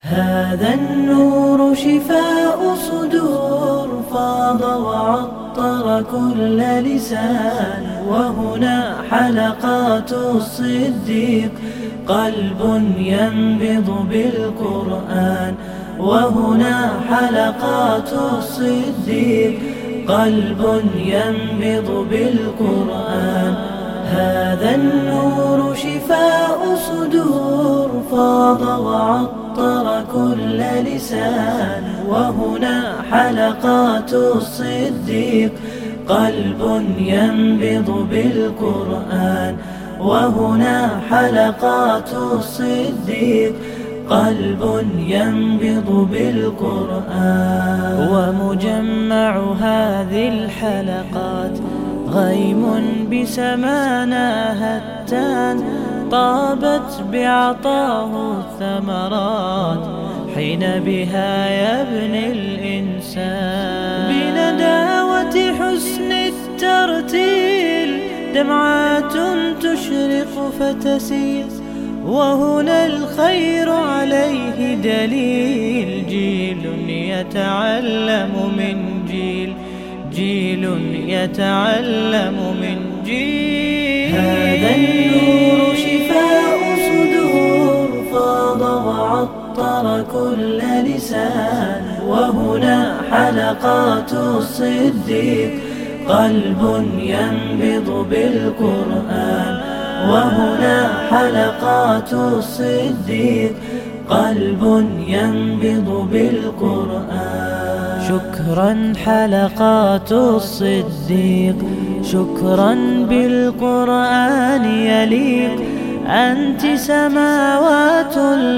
هذا النور شفاء صدور فاض وعطر كل لسان، وهنا حلقات الصديق قلب ينبض بالقرآن، وهنا حلقات الصديق قلب ينبض بالقرآن. هذا النور شفاء صدور فاض وعطر كل لسان، وهنا حلقات الصديق قلب ينبض بالقرآن، وهنا حلقات الصديق قلب ينبض بالقرآن. ومجمع هذه الحلقات غيم بسمانا هتان، طابت بعطاه الثمرات حين بها يبني الإنسان. بنداوة حسن الترتيل دمعات تشرق فتسيل، وهنا الخير عليه دليل. جيل يتعلم من جيل، جيل يتعلم من جيل. هذا النور شفاء صدور فاض وعطر كل لسان، وهنا حلقات الصديق قلب ينبض بالقرآن، وهنا حلقات الصديق قلب ينبض بالقرآن. شكرا حلقات الصديق، شكرا بالقرآن يليق. أنت سماوات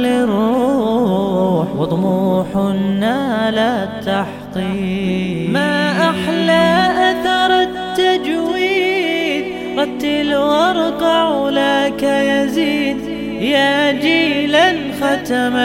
للروح وطموح نال التحقيق. ما أحلى أثر التجويد، رتل وارقع لك يزيد. يا جيلا ختم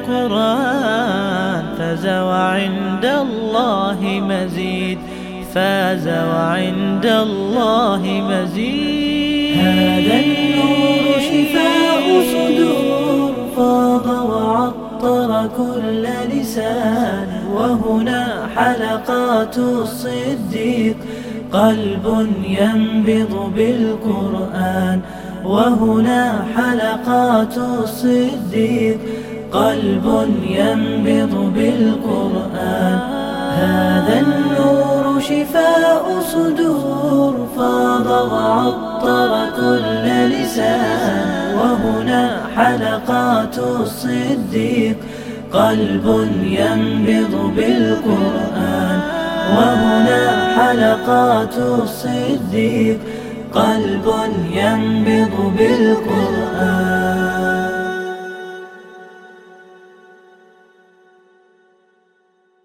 القرآن، فاز وعند الله مزيد، فاز وعند الله مزيد. هذا النور شفاء صدور فاض وعطر كل لسان، وهنا حلقات الصديق قلب ينبض بالقرآن، وهنا حلقات الصديق قلب ينبض بالقرآن. هذا النور شفاء صدور فاض وعطر كل لسان، وهنا حلقات الصديق قلب ينبض بالقرآن، وهنا حلقات الصديق قلب ينبض بالقرآن.